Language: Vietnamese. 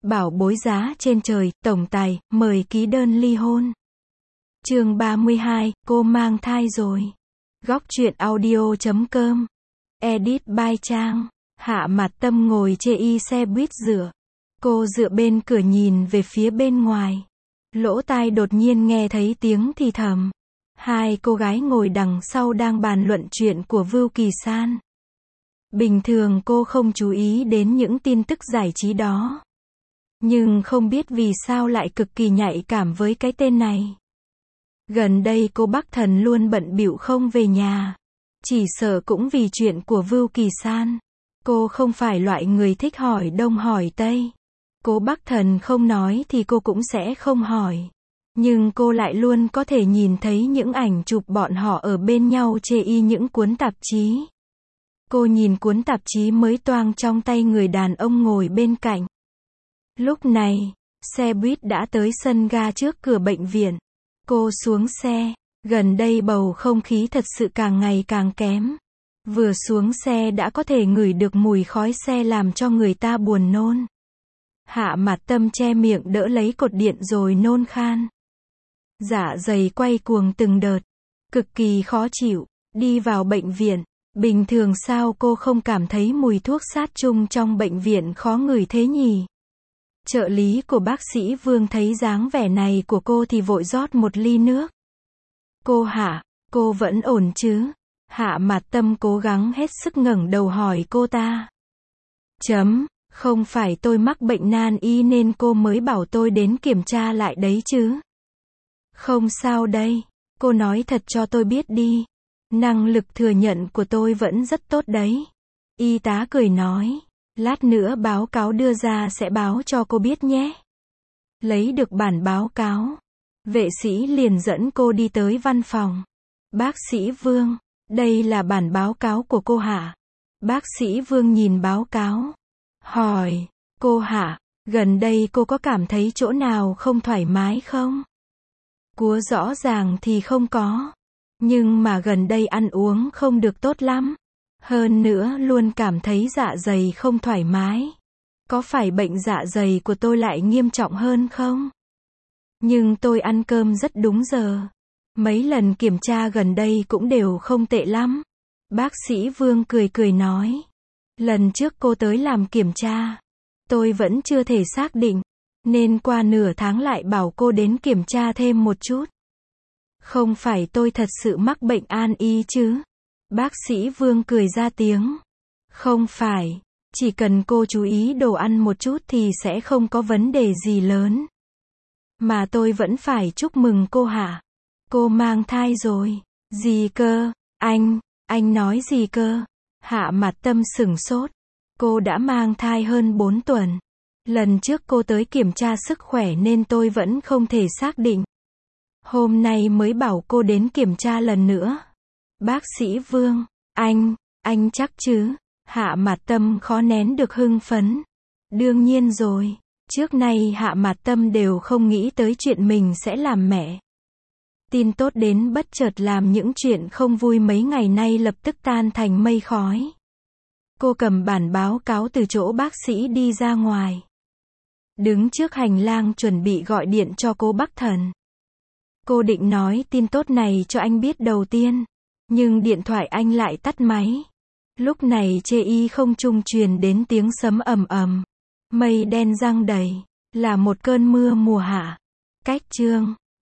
Bảo bối giá trên trời, tổng tài, mời ký đơn ly hôn. Chương 32, cô mang thai rồi. Góc truyện audio.com. Edit by Trang. Hạ Mạt Tâm ngồi chê y xe buýt dựa. Cô dựa bên cửa nhìn về phía bên ngoài. Lỗ tai đột nhiên nghe thấy tiếng thì thầm. Hai cô gái ngồi đằng sau đang bàn luận chuyện của Vưu Kỳ San. Bình thường cô không chú ý đến những tin tức giải trí đó. Nhưng không biết vì sao lại cực kỳ nhạy cảm với cái tên này. Gần đây cô Bắc Thần luôn bận bịu không về nhà. Chỉ sợ cũng vì chuyện của Vưu Kỳ San. Cô không phải loại người thích hỏi đông hỏi tây. Cô Bắc Thần không nói thì cô cũng sẽ không hỏi. Nhưng cô lại luôn có thể nhìn thấy những ảnh chụp bọn họ ở bên nhau chê y những cuốn tạp chí. Cô nhìn cuốn tạp chí mới toang trong tay người đàn ông ngồi bên cạnh. Lúc này, xe buýt đã tới sân ga trước cửa bệnh viện. Cô xuống xe, gần đây bầu không khí thật sự càng ngày càng kém. Vừa xuống xe đã có thể ngửi được mùi khói xe làm cho người ta buồn nôn. Hạ Mạt Tâm che miệng đỡ lấy cột điện rồi nôn khan. Dạ dày quay cuồng từng đợt, cực kỳ khó chịu, đi vào bệnh viện. Bình thường sao cô không cảm thấy mùi thuốc sát trùng trong bệnh viện khó ngửi thế nhỉ? Trợ lý của bác sĩ Vương thấy dáng vẻ này của cô thì vội rót một ly nước. Cô Hạ, cô vẫn ổn chứ? Hạ Mạt Tâm cố gắng hết sức ngẩng đầu hỏi cô ta. Không phải tôi mắc bệnh nan y nên cô mới bảo tôi đến kiểm tra lại đấy chứ? Không sao đây, cô nói thật cho tôi biết đi. Năng lực thừa nhận của tôi vẫn rất tốt đấy. Y tá cười nói. Lát nữa báo cáo đưa ra sẽ báo cho cô biết nhé. Lấy được bản báo cáo, vệ sĩ liền dẫn cô đi tới văn phòng. Bác sĩ Vương, đây là bản báo cáo của cô Hạ. Bác sĩ Vương nhìn báo cáo. Hỏi, cô Hạ, gần đây cô có cảm thấy chỗ nào không thoải mái không? Cúa rõ ràng thì không có. Nhưng mà gần đây ăn uống không được tốt lắm. Hơn nữa luôn cảm thấy dạ dày không thoải mái. Có phải bệnh dạ dày của tôi lại nghiêm trọng hơn không? Nhưng tôi ăn cơm rất đúng giờ. Mấy lần kiểm tra gần đây cũng đều không tệ lắm. Bác sĩ Vương cười cười nói. Lần trước cô tới làm kiểm tra, tôi vẫn chưa thể xác định. Nên qua nửa tháng lại bảo cô đến kiểm tra thêm một chút. Không phải tôi thật sự mắc bệnh an y chứ? Bác sĩ Vương cười ra tiếng. Không phải, chỉ cần cô chú ý đồ ăn một chút thì sẽ không có vấn đề gì lớn. Mà tôi vẫn phải chúc mừng cô Hạ. Cô mang thai rồi. Gì cơ? Anh nói gì cơ? Hạ Mạt Tâm sửng sốt. Cô đã mang thai hơn 4 tuần. Lần trước cô tới kiểm tra sức khỏe nên tôi vẫn không thể xác định. Hôm nay mới bảo cô đến kiểm tra lần nữa. Bác sĩ Vương, anh chắc chứ? Hạ Mạt Tâm khó nén được hưng phấn. Đương nhiên rồi, trước nay Hạ Mạt Tâm đều không nghĩ tới chuyện mình sẽ làm mẹ. Tin tốt đến bất chợt làm những chuyện không vui mấy ngày nay lập tức tan thành mây khói. Cô cầm bản báo cáo từ chỗ bác sĩ đi ra ngoài. Đứng trước hành lang chuẩn bị gọi điện cho cô Bắc Thần. Cô định nói tin tốt này cho anh biết đầu tiên. Nhưng điện thoại anh lại tắt máy. Lúc này chê y không trung truyền đến tiếng sấm ầm ầm. Mây đen giăng đầy. Là một cơn mưa mùa hạ. Cách chương